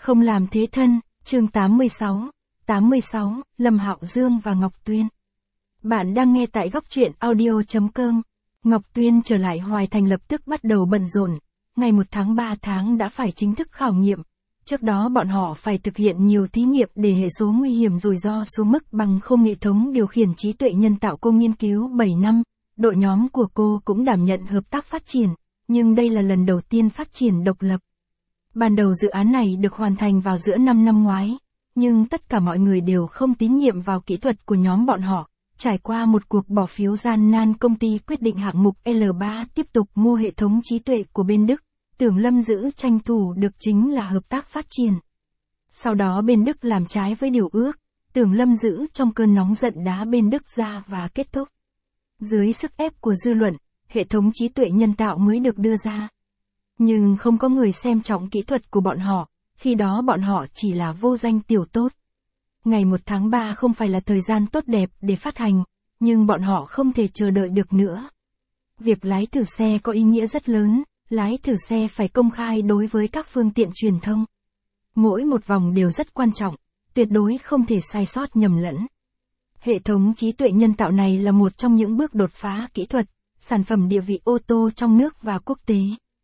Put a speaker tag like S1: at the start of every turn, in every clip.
S1: Không làm thế thân, chương 86, Lâm Hạo Dương và Ngọc Tuyên. Bạn đang nghe tại góc truyện audio.com. Ngọc Tuyên trở lại Hoài Thành lập tức bắt đầu bận rộn, ngày 1 tháng 3 tháng đã phải chính thức khảo nghiệm. Trước đó bọn họ phải thực hiện nhiều thí nghiệm để hệ số nguy hiểm rủi ro xuống mức bằng không hệ thống điều khiển trí tuệ nhân tạo cô nghiên cứu 7 năm, đội nhóm của cô cũng đảm nhận hợp tác phát triển, nhưng đây là lần đầu tiên phát triển độc lập. Ban đầu dự án này được hoàn thành vào giữa năm ngoái, nhưng tất cả mọi người đều không tín nhiệm vào kỹ thuật của nhóm bọn họ. Trải qua một cuộc bỏ phiếu gian nan, công ty quyết định hạng mục L3 tiếp tục mua hệ thống trí tuệ của bên Đức. Tưởng Lâm Dữ tranh thủ được chính là hợp tác phát triển. Sau đó bên Đức làm trái với điều ước, Tưởng Lâm Dữ trong cơn nóng giận đá bên Đức ra và kết thúc. Dưới sức ép của dư luận, hệ thống trí tuệ nhân tạo mới được đưa ra. Nhưng không có người xem trọng kỹ thuật của bọn họ, khi đó bọn họ chỉ là vô danh tiểu tốt. Ngày 1 tháng 3 không phải là thời gian tốt đẹp để phát hành, nhưng bọn họ không thể chờ đợi được nữa. Việc lái thử xe có ý nghĩa rất lớn, lái thử xe phải công khai đối với các phương tiện truyền thông. Mỗi một vòng đều rất quan trọng, tuyệt đối không thể sai sót nhầm lẫn. Hệ thống trí tuệ nhân tạo này là một trong những bước đột phá kỹ thuật, sản phẩm địa vị ô tô trong nước và quốc tế.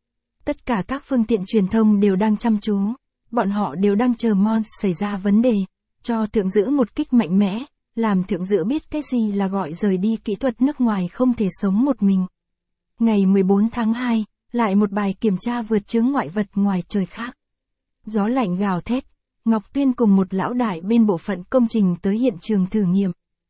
S1: Tất cả các phương tiện truyền thông đều đang chăm chú, bọn họ đều đang chờ Mons xảy ra vấn đề, cho Thượng Dữ một kích mạnh mẽ, làm Thượng Dữ biết cái gì là gọi rời đi kỹ thuật nước ngoài không thể sống một mình. Ngày 14 tháng 2, lại một bài kiểm tra vượt chướng ngại vật ngoài trời khác. Gió lạnh gào thét, Ngọc Tuyên cùng một lão đại bên bộ phận công trình tới hiện trường thử nghiệm.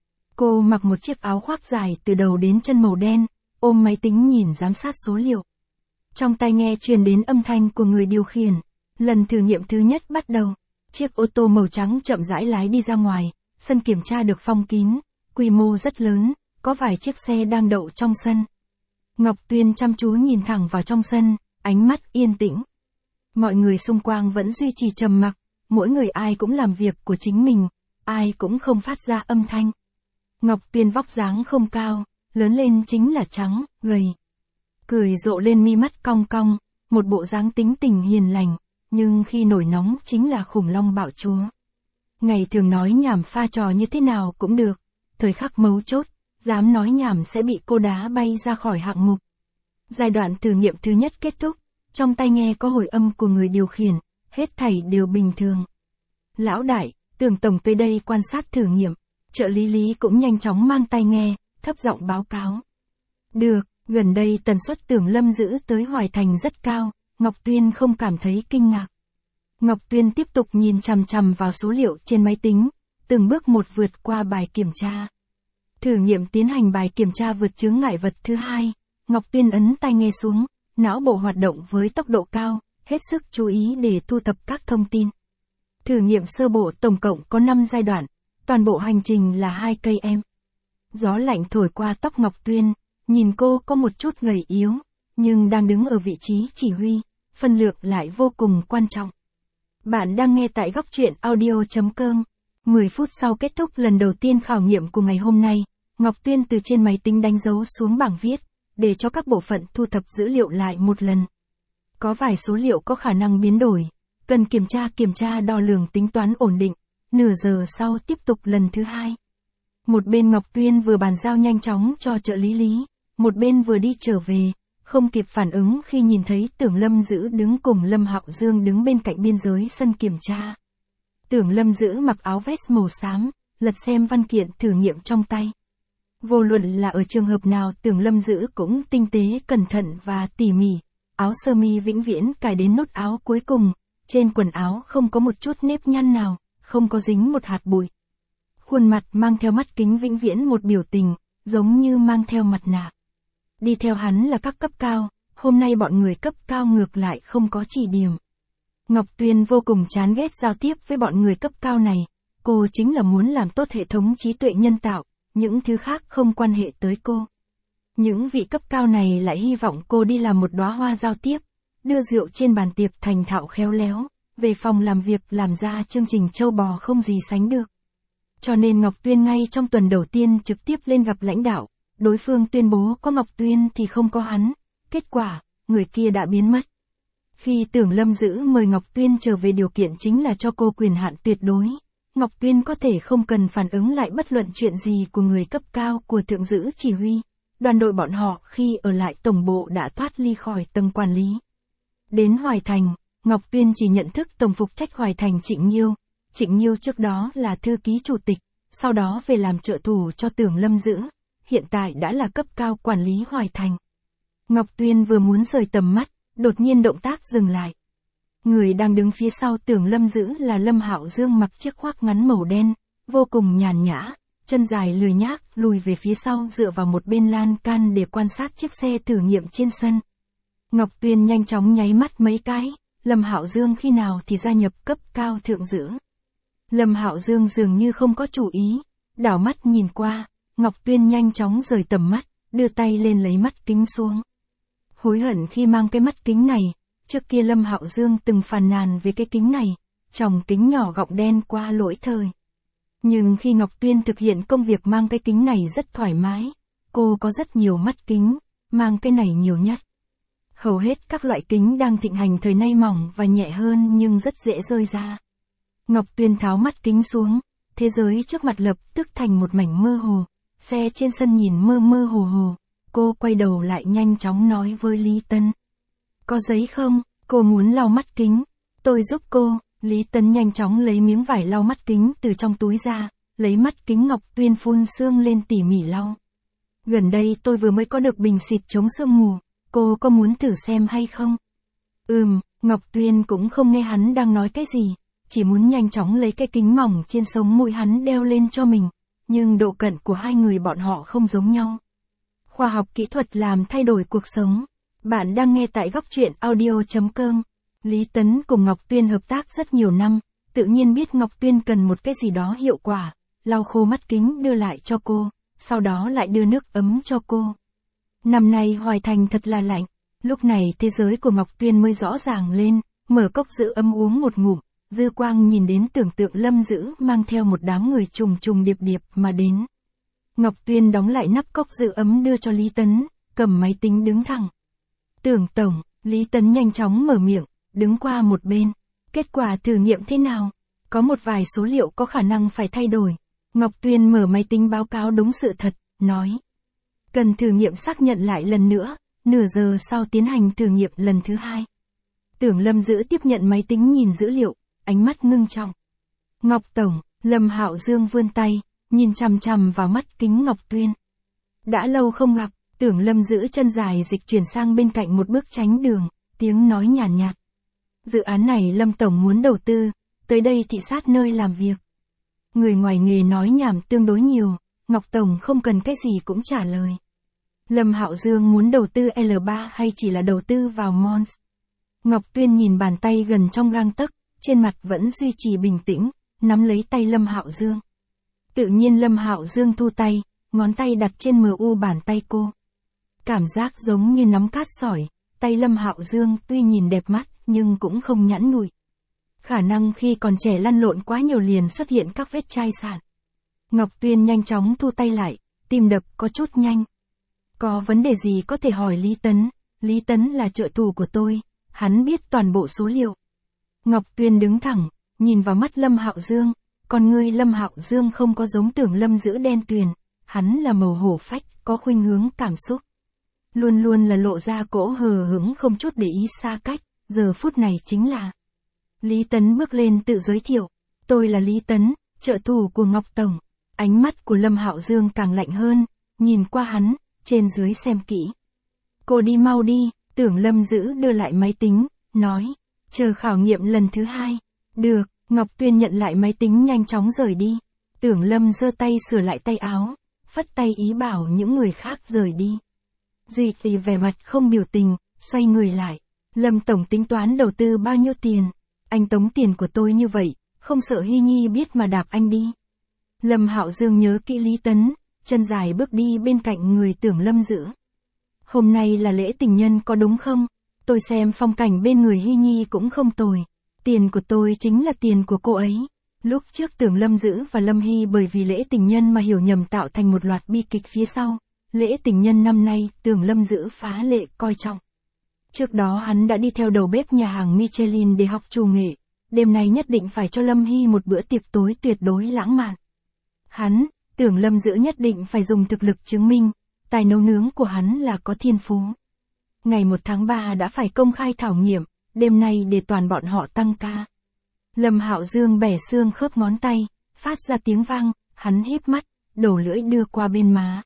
S1: Cô mặc một chiếc áo khoác dài từ đầu đến chân màu đen, ôm máy tính nhìn giám sát số liệu. Trong tai nghe truyền đến âm thanh của người điều khiển. Lần thử nghiệm thứ nhất bắt đầu. Chiếc ô tô màu trắng chậm rãi lái đi ra ngoài, sân kiểm tra được phong kín, quy mô rất lớn, có vài chiếc xe đang đậu trong sân. Ngọc Tuyên chăm chú nhìn thẳng vào trong sân, ánh mắt yên tĩnh. Mọi người xung quanh vẫn duy trì trầm mặc, mỗi người ai cũng làm việc của chính mình, ai cũng không phát ra âm thanh. Ngọc Tuyên vóc dáng không cao, lớn lên chính là trắng, gầy. Cười rộ lên, mi mắt cong cong, một bộ dáng tính tình hiền lành, nhưng khi nổi nóng chính là khủng long bạo chúa. Ngày thường nói nhảm pha trò như thế nào cũng được, thời khắc mấu chốt, dám nói nhảm sẽ bị cô đá bay ra khỏi hạng mục. Giai đoạn thử nghiệm thứ nhất kết thúc, trong tai nghe có hồi âm của người điều khiển, hết thảy đều bình thường. Lão đại, Tưởng tổng tới đây quan sát thử nghiệm, trợ lý Lý cũng nhanh chóng mang tai nghe, thấp giọng báo cáo. Được, gần đây tần suất Tưởng Lâm Dữ tới Hoài Thành rất cao, Ngọc Tuyên không cảm thấy kinh ngạc. Ngọc Tuyên tiếp tục nhìn chằm chằm vào số liệu trên máy tính, từng bước một vượt qua bài kiểm tra. Thử nghiệm tiến hành bài kiểm tra vượt chướng ngại vật thứ hai, Ngọc Tuyên ấn tai nghe xuống, não bộ hoạt động với tốc độ cao, hết sức chú ý để thu thập các thông tin. Thử nghiệm sơ bộ tổng cộng có 5 giai đoạn, toàn bộ hành trình là 2 km. Gió lạnh thổi qua tóc Ngọc Tuyên, nhìn cô có một chút gầy yếu, nhưng đang đứng ở vị trí chỉ huy, phân lượng lại vô cùng quan trọng. Bạn đang nghe tại góc truyện audio.com. 10 phút sau kết thúc lần đầu tiên khảo nghiệm của ngày hôm nay, Ngọc Tuyên từ trên máy tính đánh dấu xuống bảng viết, để cho các bộ phận thu thập dữ liệu lại một lần. Có vài số liệu có khả năng biến đổi, cần kiểm tra đo lường tính toán ổn định, nửa giờ sau tiếp tục lần thứ hai. Một bên Ngọc Tuyên vừa bàn giao nhanh chóng cho trợ lý Lý, một bên vừa đi trở về, không kịp phản ứng khi nhìn thấy Tưởng Lâm Dữ đứng cùng Lâm Hạo Dương đứng bên cạnh biên giới sân kiểm tra. Tưởng Lâm Dữ mặc áo vest màu xám, lật xem văn kiện thử nghiệm trong tay. Vô luận là ở trường hợp nào, Tưởng Lâm Dữ cũng tinh tế, cẩn thận và tỉ mỉ. Áo sơ mi vĩnh viễn cài đến nút áo cuối cùng, trên quần áo không có một chút nếp nhăn nào, không có dính một hạt bụi. Khuôn mặt mang theo mắt kính vĩnh viễn một biểu tình, giống như mang theo mặt nạ. Đi theo hắn là các cấp cao, hôm nay bọn người cấp cao ngược lại không có chỉ điểm. Ngọc Tuyên vô cùng chán ghét giao tiếp với bọn người cấp cao này, cô chính là muốn làm tốt hệ thống trí tuệ nhân tạo, những thứ khác không quan hệ tới cô. Những vị cấp cao này lại hy vọng cô đi làm một đóa hoa giao tiếp, đưa rượu trên bàn tiệc thành thạo khéo léo, về phòng làm việc làm ra chương trình trâu bò không gì sánh được. Cho nên Ngọc Tuyên ngay trong tuần đầu tiên trực tiếp lên gặp lãnh đạo. Đối phương tuyên bố có Ngọc Tuyên thì không có hắn, kết quả, người kia đã biến mất. Khi Tưởng Lâm Dữ mời Ngọc Tuyên trở về điều kiện chính là cho cô quyền hạn tuyệt đối. Ngọc Tuyên có thể không cần phản ứng lại bất luận chuyện gì của người cấp cao của Thượng Dữ chỉ huy. Đoàn đội bọn họ khi ở lại tổng bộ đã thoát ly khỏi tầng quản lý. Đến Hoài Thành, Ngọc Tuyên chỉ nhận thức tổng phục trách Hoài Thành Trịnh Nhiêu. Trịnh Nhiêu trước đó là thư ký chủ tịch, sau đó về làm trợ thủ cho Tưởng Lâm Dữ, hiện tại đã là cấp cao quản lý Hoài Thành. Ngọc Tuyên vừa muốn rời tầm mắt, đột nhiên động tác dừng lại. Người đang đứng phía sau Tưởng Lâm Dữ là Lâm Hạo Dương mặc chiếc khoác ngắn màu đen, vô cùng nhàn nhã, chân dài lười nhác lùi về phía sau dựa vào một bên lan can để quan sát chiếc xe thử nghiệm trên sân. Ngọc Tuyên nhanh chóng nháy mắt mấy cái, Lâm Hạo Dương khi nào thì gia nhập cấp cao Thượng Dữ. Lâm Hạo Dương dường như không có chủ ý, đảo mắt nhìn qua, Ngọc Tuyên nhanh chóng rời tầm mắt, đưa tay lên lấy mắt kính xuống. Hối hận khi mang cái mắt kính này, trước kia Lâm Hạo Dương từng phàn nàn về cái kính này, tròng kính nhỏ gọng đen qua lỗi thời. Nhưng khi Ngọc Tuyên thực hiện công việc mang cái kính này rất thoải mái, cô có rất nhiều mắt kính, mang cái này nhiều nhất. Hầu hết các loại kính đang thịnh hành thời nay mỏng và nhẹ hơn nhưng rất dễ rơi ra. Ngọc Tuyên tháo mắt kính xuống, thế giới trước mặt lập tức thành một mảnh mơ hồ, xe trên sân nhìn mơ mơ hồ hồ, cô quay đầu lại nhanh chóng nói với Lý Tấn. Có giấy không, cô muốn lau mắt kính, tôi giúp cô. Lý Tấn nhanh chóng lấy miếng vải lau mắt kính từ trong túi ra, lấy mắt kính Ngọc Tuyên phun sương lên tỉ mỉ lau. Gần đây tôi vừa mới có được bình xịt chống sương mù, cô có muốn thử xem hay không? Ngọc Tuyên cũng không nghe hắn đang nói cái gì, chỉ muốn nhanh chóng lấy cái kính mỏng trên sống mũi hắn đeo lên cho mình, nhưng độ cận của hai người bọn họ không giống nhau. Khoa học kỹ thuật làm thay đổi cuộc sống. Bạn đang nghe tại Góc Truyện Audio.com. Lý Tấn cùng Ngọc Tuyên hợp tác rất nhiều năm, tự nhiên biết Ngọc Tuyên cần một cái gì đó hiệu quả, lau khô mắt kính đưa lại cho cô, sau đó lại đưa nước ấm cho cô. Năm nay Hoài Thành thật là lạnh, lúc này thế giới của Ngọc Tuyên mới rõ ràng lên, mở cốc giữ ấm uống một ngụm, dư quang nhìn đến tưởng tượng Lâm Dữ mang theo một đám người trùng trùng điệp điệp mà đến. Ngọc Tuyên đóng lại nắp cốc giữ ấm đưa cho Lý Tấn, cầm máy tính đứng thẳng. Tưởng tổng, Lý Tấn nhanh chóng mở miệng, đứng qua một bên. Kết quả thử nghiệm thế nào? Có một vài số liệu có khả năng phải thay đổi. Ngọc Tuyên mở máy tính báo cáo đúng sự thật, nói. Cần thử nghiệm xác nhận lại lần nữa, nửa giờ sau tiến hành thử nghiệm lần thứ hai. Tưởng Lâm Dữ tiếp nhận máy tính nhìn dữ liệu, ánh mắt ngưng trọng. Ngọc tổng, Lâm Hạo Dương vươn tay, nhìn chằm chằm vào mắt kính Ngọc Tuyên. Đã lâu không gặp, Tưởng Lâm Dữ chân dài dịch chuyển sang bên cạnh một bước tránh đường, tiếng nói nhàn nhạt. Dự án này Lâm tổng muốn đầu tư, tới đây thị sát nơi làm việc. Người ngoài nghề nói nhảm tương đối nhiều, Ngọc tổng không cần cái gì cũng trả lời. Lâm Hạo Dương muốn đầu tư L3 hay chỉ là đầu tư vào Mons? Ngọc Tuyên nhìn bàn tay gần trong gang tấc, trên mặt vẫn duy trì bình tĩnh, nắm lấy tay Lâm Hạo Dương. Tự nhiên Lâm Hạo Dương thu tay, ngón tay đặt trên mu bàn tay cô. Cảm giác giống như nắm cát sỏi, tay Lâm Hạo Dương tuy nhìn đẹp mắt nhưng cũng không nhẵn nhụi. Khả năng khi còn trẻ lăn lộn quá nhiều liền xuất hiện các vết chai sạn. Ngọc Tuyên nhanh chóng thu tay lại, tim đập có chút nhanh. Có vấn đề gì có thể hỏi Lý Tấn, Lý Tấn là trợ thủ của tôi, hắn biết toàn bộ số liệu. Ngọc Tuyên đứng thẳng, nhìn vào mắt Lâm Hạo Dương, con ngươi Lâm Hạo Dương không có giống Tưởng Lâm Dữ đen tuyền, hắn là màu hổ phách, có khuynh hướng cảm xúc. Luôn luôn là lộ ra cỗ hờ hững không chút để ý xa cách, giờ phút này chính là. Lý Tấn bước lên tự giới thiệu, tôi là Lý Tấn, trợ thủ của Ngọc tổng. Ánh mắt của Lâm Hạo Dương càng lạnh hơn, nhìn qua hắn, trên dưới xem kỹ. Cô đi mau đi, Tưởng Lâm Dữ đưa lại máy tính, nói, chờ khảo nghiệm lần thứ hai. Được, Ngọc Tuyên nhận lại máy tính nhanh chóng rời đi. Tưởng Lâm giơ tay sửa lại tay áo, phất tay ý bảo những người khác rời đi. Duy Trì vẻ mặt không biểu tình, xoay người lại. Lâm tổng tính toán đầu tư bao nhiêu tiền? Anh tống tiền của tôi như vậy, không sợ Hy Nhi biết mà đạp anh đi. Lâm Hạo Dương nhớ kỹ Lý Tấn, chân dài bước đi bên cạnh người Tưởng Lâm Dữ. Hôm nay là lễ tình nhân có đúng không? Tôi xem phong cảnh bên người Hy Nhi cũng không tồi. Tiền của tôi chính là tiền của cô ấy. Lúc trước Tưởng Lâm Dữ và Lâm Hy bởi vì lễ tình nhân mà hiểu nhầm tạo thành một loạt bi kịch phía sau. Lễ tình nhân năm nay Tưởng Lâm Dữ phá lệ coi trọng. Trước đó hắn đã đi theo đầu bếp nhà hàng Michelin để học chủ nghệ, đêm nay nhất định phải cho Lâm Hy một bữa tiệc tối tuyệt đối lãng mạn. Hắn, tưởng Lâm Dữ nhất định phải dùng thực lực chứng minh, tài nấu nướng của hắn là có thiên phú. Ngày 1 tháng 3 đã phải công khai thảo nghiệm, đêm nay để toàn bọn họ tăng ca. Lâm Hạo Dương bẻ xương khớp ngón tay, phát ra tiếng vang, hắn híp mắt, đầu lưỡi đưa qua bên má.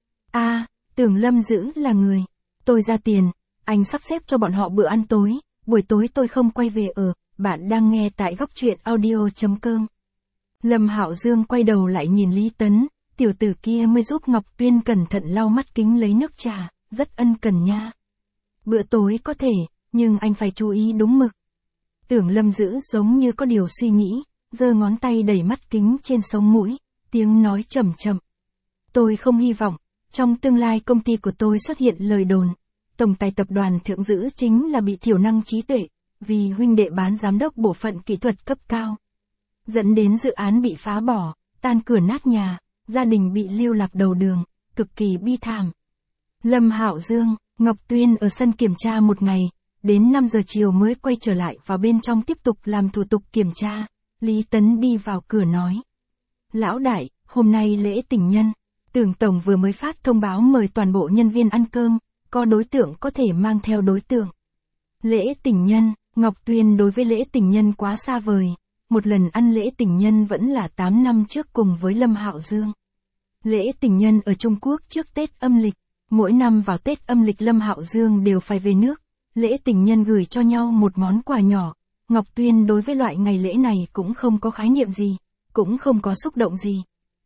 S1: Tưởng Lâm Dữ là người. Tôi ra tiền, anh sắp xếp cho bọn họ bữa ăn tối, buổi tối tôi không quay về ở, bạn đang nghe tại góc truyện audio.com. Lâm Hạo Dương quay đầu lại nhìn Lý Tấn, tiểu tử kia mới giúp Ngọc Tuyên cẩn thận lau mắt kính lấy nước trà, rất ân cần nha. Bữa tối có thể, nhưng anh phải chú ý đúng mực. Tưởng Lâm Dữ giống như có điều suy nghĩ, giơ ngón tay đẩy mắt kính trên sống mũi, tiếng nói chậm chậm. Tôi không hy vọng, trong tương lai công ty của tôi xuất hiện lời đồn, tổng tài tập đoàn Thượng Dữ chính là bị thiểu năng trí tuệ, vì huynh đệ bán giám đốc bộ phận kỹ thuật cấp cao. Dẫn đến dự án bị phá bỏ, tan cửa nát nhà, gia đình bị lưu lạc đầu đường, cực kỳ bi thảm. Lâm Hạo Dương, Ngọc Tuyên ở sân kiểm tra một ngày, đến 5 giờ chiều mới quay trở lại vào bên trong tiếp tục làm thủ tục kiểm tra. Lý Tấn đi vào cửa nói. Lão đại, hôm nay lễ tình nhân, Tưởng Tổng vừa mới phát thông báo mời toàn bộ nhân viên ăn cơm, có đối tượng có thể mang theo đối tượng. Lễ tình nhân, Ngọc Tuyên đối với lễ tình nhân quá xa vời, một lần ăn lễ tình nhân vẫn là 8 năm trước cùng với Lâm Hạo Dương. Lễ tình nhân ở Trung Quốc trước Tết âm lịch, mỗi năm vào Tết âm lịch Lâm Hạo Dương đều phải về nước, lễ tình nhân gửi cho nhau một món quà nhỏ. Ngọc Tuyên đối với loại ngày lễ này cũng không có khái niệm gì, cũng không có xúc động gì.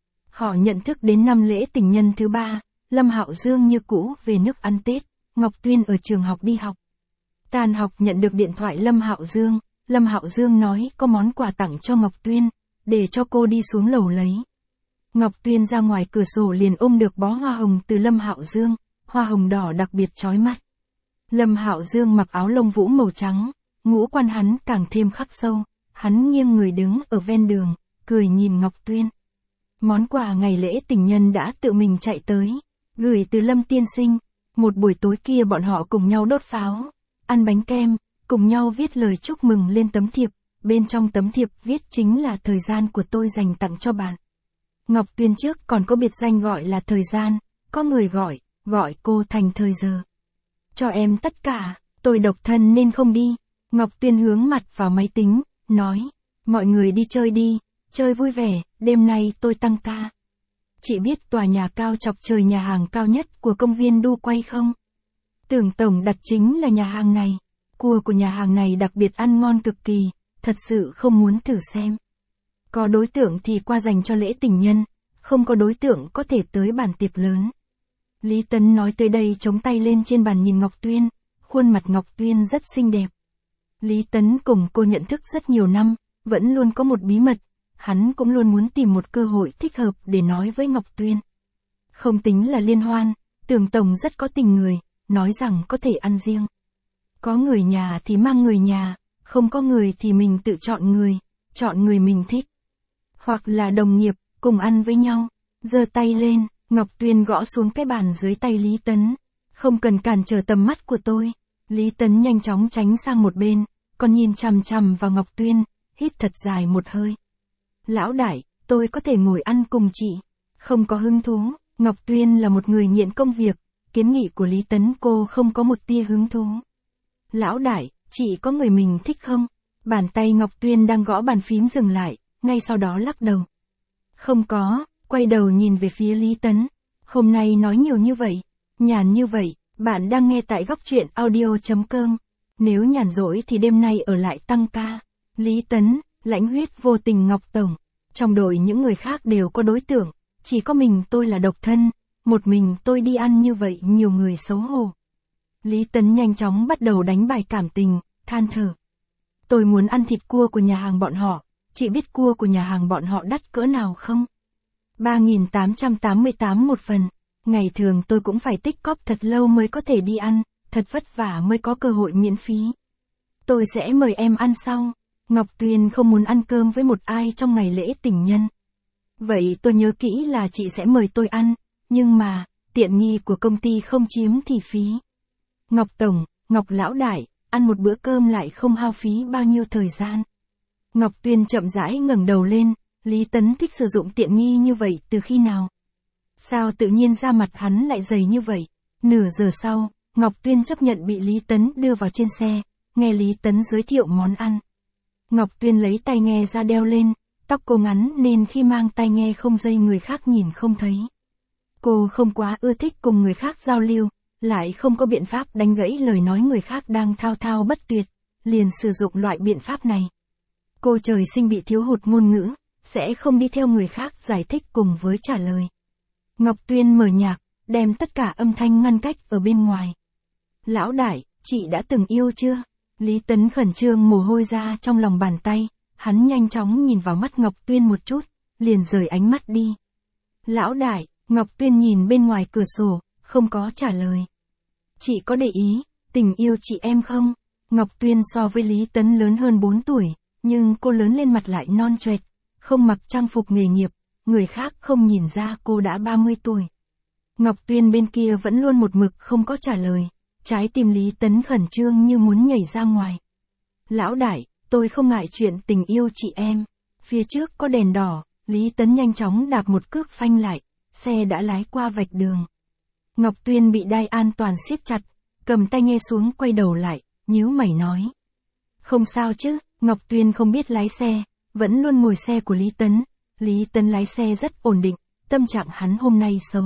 S1: Họ nhận thức đến năm lễ tình nhân thứ 3, Lâm Hạo Dương như cũ về nước ăn Tết, Ngọc Tuyên ở trường học đi học. Tan học nhận được điện thoại Lâm Hạo Dương nói có món quà tặng cho Ngọc Tuyên, để cho cô đi xuống lầu lấy. Ngọc Tuyên ra ngoài cửa sổ liền ôm được bó hoa hồng từ Lâm Hạo Dương, hoa hồng đỏ đặc biệt chói mắt. Lâm Hạo Dương mặc áo lông vũ màu trắng, ngũ quan hắn càng thêm khắc sâu, hắn nghiêng người đứng ở ven đường, cười nhìn Ngọc Tuyên. Món quà ngày lễ tình nhân đã tự mình chạy tới, gửi từ Lâm tiên sinh. Một buổi tối kia bọn họ cùng nhau đốt pháo, ăn bánh kem, cùng nhau viết lời chúc mừng lên tấm thiệp, bên trong tấm thiệp viết chính là thời gian của tôi dành tặng cho bạn. Ngọc Tuyên trước còn có biệt danh gọi là thời gian, có người gọi cô thành thời giờ. Cho em tất cả, tôi độc thân nên không đi. Ngọc Tuyên hướng mặt vào máy tính, nói, mọi người đi chơi đi, chơi vui vẻ, đêm nay tôi tăng ca. Chị biết tòa nhà cao chọc trời nhà hàng cao nhất của công viên Đu Quay không? Tưởng Tổng đặt chính là nhà hàng này. Cua của nhà hàng này đặc biệt ăn ngon cực kỳ, thật sự không muốn thử xem. Có đối tượng thì qua dành cho lễ tình nhân, không có đối tượng có thể tới bàn tiệc lớn. Lý Tấn nói tới đây chống tay lên trên bàn nhìn Ngọc Tuyên, khuôn mặt Ngọc Tuyên rất xinh đẹp. Lý Tấn cùng cô nhận thức rất nhiều năm, vẫn luôn có một bí mật, hắn cũng luôn muốn tìm một cơ hội thích hợp để nói với Ngọc Tuyên. Không tính là liên hoan, Tưởng Tổng rất có tình người, nói rằng có thể ăn riêng. Có người nhà thì mang người nhà, không có người thì mình tự chọn người mình thích. Hoặc là đồng nghiệp, cùng ăn với nhau. Giơ tay lên, Ngọc Tuyên gõ xuống cái bàn dưới tay Lý Tấn. Không cần cản trở tầm mắt của tôi. Lý Tấn nhanh chóng tránh sang một bên, còn nhìn chằm chằm vào Ngọc Tuyên, hít thật dài một hơi. Lão đại, tôi có thể ngồi ăn cùng chị. Không có hứng thú, Ngọc Tuyên là một người nghiện công việc, kiến nghị của Lý Tấn cô không có một tia hứng thú. Lão đại, chị có người mình thích không? Bàn tay Ngọc Tuyên đang gõ bàn phím dừng lại, ngay sau đó lắc đầu. Không có, quay đầu nhìn về phía Lý Tấn. Hôm nay nói nhiều như vậy, nhàn như vậy, bạn đang nghe tại góc truyện audio.com. Nếu nhàn rỗi thì đêm nay ở lại tăng ca. Lý Tấn, lãnh huyết vô tình Ngọc Tổng. Trong đội những người khác đều có đối tượng, chỉ có mình tôi là độc thân, một mình tôi đi ăn như vậy nhiều người xấu hổ. Lý Tấn nhanh chóng bắt đầu đánh bài cảm tình, than thở. Tôi muốn ăn thịt cua của nhà hàng bọn họ, chị biết cua của nhà hàng bọn họ đắt cỡ nào không? 3.888 một phần, ngày thường tôi cũng phải tích cóp thật lâu mới có thể đi ăn, thật vất vả mới có cơ hội miễn phí. Tôi sẽ mời em ăn sau. Ngọc Tuyên không muốn ăn cơm với một ai trong ngày lễ tình nhân. Vậy tôi nhớ kỹ là chị sẽ mời tôi ăn, nhưng mà, tiện nghi của công ty không chiếm thì phí. Ngọc Tổng, Ngọc lão đại, ăn một bữa cơm lại không hao phí bao nhiêu thời gian. Ngọc Tuyên chậm rãi ngẩng đầu lên, Lý Tấn thích sử dụng tiện nghi như vậy từ khi nào? Sao tự nhiên da mặt hắn lại dày như vậy? Nửa giờ sau, Ngọc Tuyên chấp nhận bị Lý Tấn đưa vào trên xe, nghe Lý Tấn giới thiệu món ăn. Ngọc Tuyên lấy tai nghe ra đeo lên, tóc cô ngắn nên khi mang tai nghe không dây người khác nhìn không thấy. Cô không quá ưa thích cùng người khác giao lưu, lại không có biện pháp đánh gãy lời nói người khác đang thao thao bất tuyệt, liền sử dụng loại biện pháp này. Cô trời sinh bị thiếu hụt ngôn ngữ, sẽ không đi theo người khác giải thích cùng với trả lời. Ngọc Tuyên mở nhạc, đem tất cả âm thanh ngăn cách ở bên ngoài. Lão đại, chị đã từng yêu chưa? Lý Tấn khẩn trương mồ hôi ra trong lòng bàn tay, hắn nhanh chóng nhìn vào mắt Ngọc Tuyên một chút, liền rời ánh mắt đi. Lão đại, Ngọc Tuyên nhìn bên ngoài cửa sổ, không có trả lời. Chị có để ý, tình yêu chị em không? Ngọc Tuyên so với Lý Tấn lớn hơn 4 tuổi, nhưng cô lớn lên mặt lại non choẹt, không mặc trang phục nghề nghiệp, người khác không nhìn ra cô đã 30 tuổi. Ngọc Tuyên bên kia vẫn luôn một mực không có trả lời, trái tim Lý Tấn khẩn trương như muốn nhảy ra ngoài. Lão đại, tôi không ngại chuyện tình yêu chị em. Phía trước có đèn đỏ, Lý Tấn nhanh chóng đạp một cước phanh lại, xe đã lái qua vạch đường. Ngọc Tuyên bị đai an toàn siết chặt, cầm tay nghe xuống quay đầu lại, nhíu mày nói. Không sao chứ, Ngọc Tuyên không biết lái xe, vẫn luôn ngồi xe của Lý Tấn. Lý Tấn lái xe rất ổn định, tâm trạng hắn hôm nay xấu.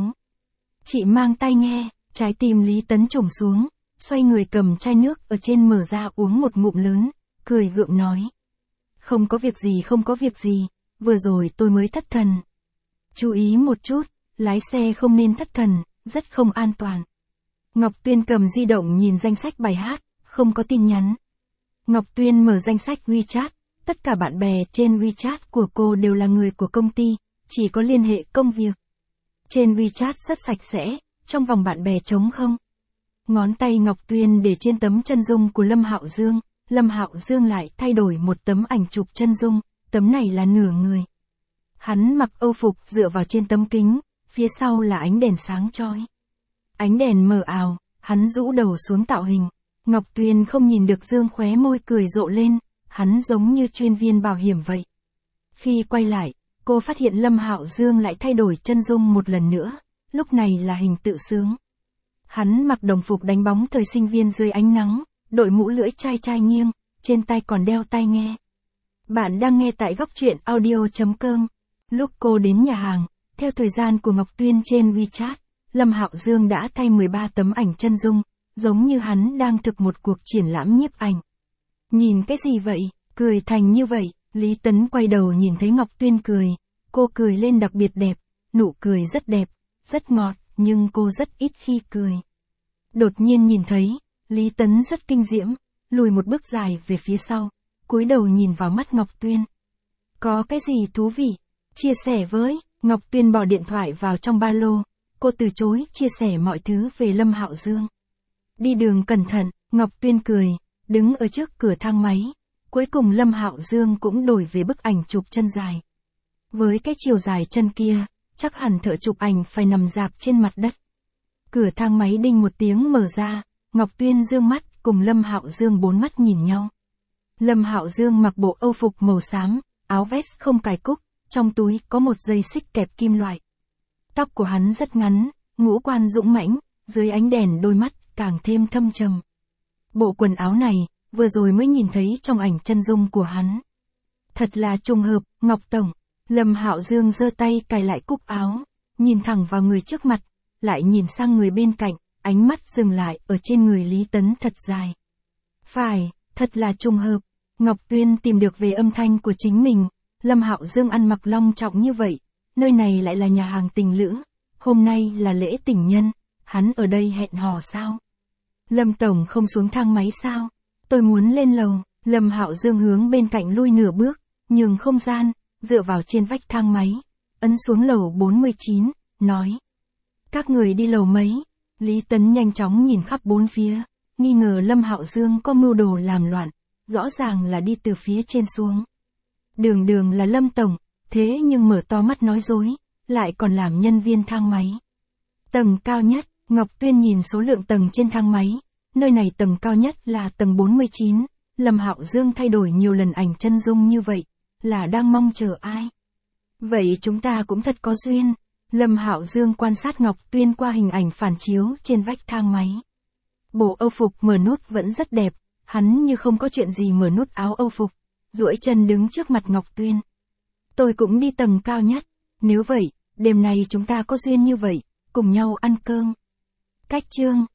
S1: Chị mang tai nghe, trái tim Lý Tấn trùng xuống, xoay người cầm chai nước ở trên mở ra uống một ngụm lớn, cười gượng nói. Không có việc gì không có việc gì, vừa rồi tôi mới thất thần. Chú ý một chút, lái xe không nên thất thần, rất không an toàn. Ngọc Tuyên cầm di động nhìn danh sách bài hát, không có tin nhắn. Ngọc Tuyên mở danh sách WeChat, tất cả bạn bè trên WeChat của cô đều là người của công ty, chỉ có liên hệ công việc. Trên WeChat rất sạch sẽ, trong vòng bạn bè trống không. Ngón tay Ngọc Tuyên để trên tấm chân dung của Lâm Hạo Dương, Lâm Hạo Dương lại thay đổi một tấm ảnh chụp chân dung, tấm này là nửa người. Hắn mặc âu phục dựa vào trên tấm kính, phía sau là ánh đèn sáng chói. Ánh đèn mờ ảo, hắn rũ đầu xuống tạo hình. Ngọc Tuyên không nhìn được Dương khóe môi cười rộ lên, hắn giống như chuyên viên bảo hiểm vậy. Khi quay lại, cô phát hiện Lâm Hạo Dương lại thay đổi chân dung một lần nữa, lúc này là hình tự sướng. Hắn mặc đồng phục đánh bóng thời sinh viên dưới ánh nắng, đội mũ lưỡi chai chai nghiêng, trên tay còn đeo tai nghe. Bạn đang nghe tại góc truyện audio.com. Lúc cô đến nhà hàng, theo thời gian của Ngọc Tuyên trên WeChat, Lâm Hạo Dương đã thay 13 tấm ảnh chân dung, giống như hắn đang thực một cuộc triển lãm nhiếp ảnh. Nhìn cái gì vậy, cười thành như vậy, Lý Tấn quay đầu nhìn thấy Ngọc Tuyên cười, cô cười lên đặc biệt đẹp, nụ cười rất đẹp, rất ngọt, nhưng cô rất ít khi cười. Đột nhiên nhìn thấy, Lý Tấn rất kinh diễm, lùi một bước dài về phía sau, cúi đầu nhìn vào mắt Ngọc Tuyên. Có cái gì thú vị? Chia sẻ với. Ngọc Tuyên bỏ điện thoại vào trong ba lô, cô từ chối chia sẻ mọi thứ về Lâm Hạo Dương. Đi đường cẩn thận, Ngọc Tuyên cười, đứng ở trước cửa thang máy. Cuối cùng Lâm Hạo Dương cũng đổi về bức ảnh chụp chân dài. Với cái chiều dài chân kia, chắc hẳn thợ chụp ảnh phải nằm rạp trên mặt đất. Cửa thang máy đinh một tiếng mở ra, Ngọc Tuyên dương mắt cùng Lâm Hạo Dương bốn mắt nhìn nhau. Lâm Hạo Dương mặc bộ âu phục màu xám, áo vest không cài cúc, trong túi có một dây xích kẹp kim loại. Tóc của hắn rất ngắn, ngũ quan dũng mãnh, dưới ánh đèn đôi mắt càng thêm thâm trầm. Bộ quần áo này, vừa rồi mới nhìn thấy trong ảnh chân dung của hắn. Thật là trùng hợp, Ngọc Tổng. Lâm Hạo Dương giơ tay cài lại cúc áo, nhìn thẳng vào người trước mặt, lại nhìn sang người bên cạnh, ánh mắt dừng lại ở trên người Lý Tấn thật dài. Phải, thật là trùng hợp. Ngọc Tuyên tìm được về âm thanh của chính mình, Lâm Hạo Dương ăn mặc long trọng như vậy, nơi này lại là nhà hàng tình lữ, hôm nay là lễ tình nhân, hắn ở đây hẹn hò sao? Lâm Tổng không xuống thang máy sao? Tôi muốn lên lầu. Lâm Hạo Dương hướng bên cạnh lui nửa bước, nhường không gian, dựa vào trên vách thang máy, ấn xuống lầu 49, nói. Các người đi lầu mấy? Lý Tấn nhanh chóng nhìn khắp bốn phía, nghi ngờ Lâm Hạo Dương có mưu đồ làm loạn, rõ ràng là đi từ phía trên xuống. Đường là Lâm Tổng, thế nhưng mở to mắt nói dối, lại còn làm nhân viên thang máy. Tầng cao nhất, Ngọc Tuyên nhìn số lượng tầng trên thang máy, Nơi này tầng cao nhất là tầng 49, Lâm Hạo Dương thay đổi nhiều lần ảnh chân dung như vậy, là đang mong chờ ai? Vậy chúng ta cũng thật có duyên. Lâm Hạo Dương quan sát Ngọc Tuyên qua hình ảnh phản chiếu trên vách thang máy. Bộ âu phục mở nút vẫn rất đẹp, hắn như không có chuyện gì mở nút áo âu phục, duỗi chân đứng trước mặt Ngọc Tuyên. Tôi cũng đi tầng cao nhất, nếu vậy, đêm nay chúng ta có duyên như vậy, cùng nhau ăn cơm. Cách chương